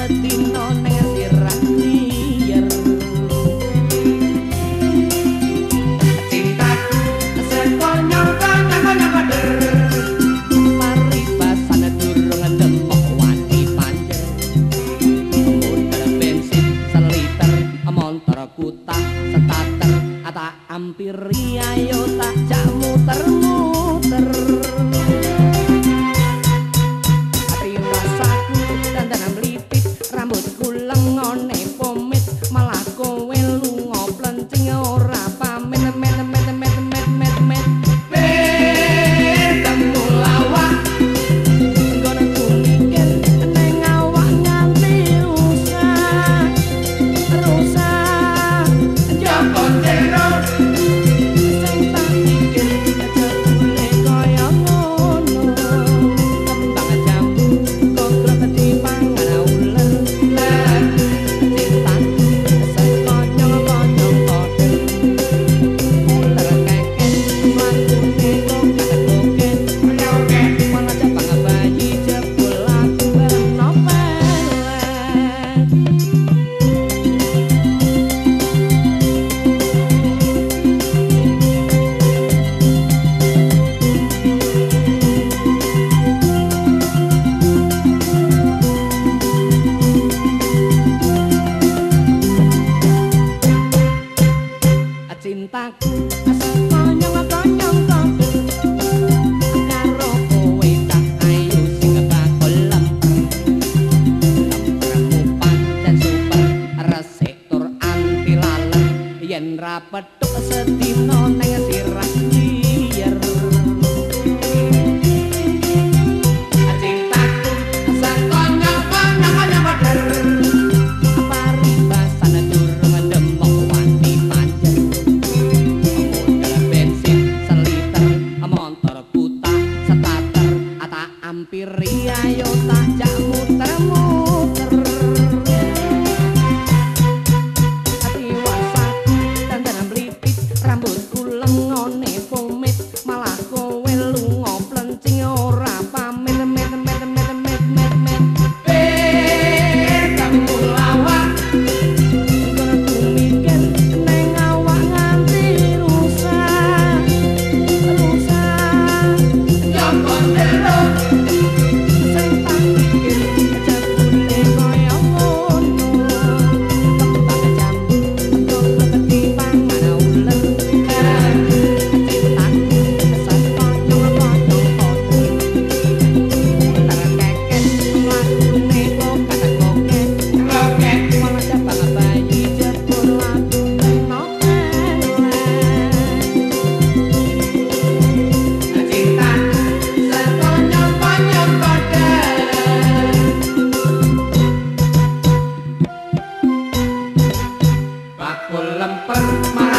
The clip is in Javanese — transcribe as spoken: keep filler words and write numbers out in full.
sedina ning sirah liyer cintaku sekonyong-konyong bader paribasan durung demok wani panjer modal bensin seliter montor kutah setater ata ampiri ayo tak jak muter-muter ati wasaku dandanan mlipit rambutku lengone pomit malah kowe lunga plencing ora pamit met met met met met met temu lawak ngono ku mikir neng awak nganti rusak rusak joko jero sing tak pikir jebule kaya ngono kembang jambu kok dipangan uler cintaku sekonyong-konyong kodel uler keket mlakune kok kata koket malah jabang bayi jebul aku bernopelet cintaku sekonyong-konyong kodel karo kowe tak ayu sing bakul lemper lempermu pancen super resik tur anti laler yen ra petuk sedina ning sirah liyer cintaku sekonyong-konyong bader paribasan durung demok wani panjer modal bensin seliter montor kutah setater ata ampiri ayo tak jak muter-muter ati wasaku dandanan mlipit rambutku lengone pomit malah kowe lunga plencing ora pamit met met met met met met temu lawak ngono ku mikir neng awak nganti rusak rusak joko jero sing tak pikir jebule kaya ngono kembang jambu kok dipangan uler cintaku sekonyong-konyong kodel uler keket mlakune kok kata koket malah jabang bayi jebul aku bernopelet cintaku sekonyong-konyong kodel bakul lemper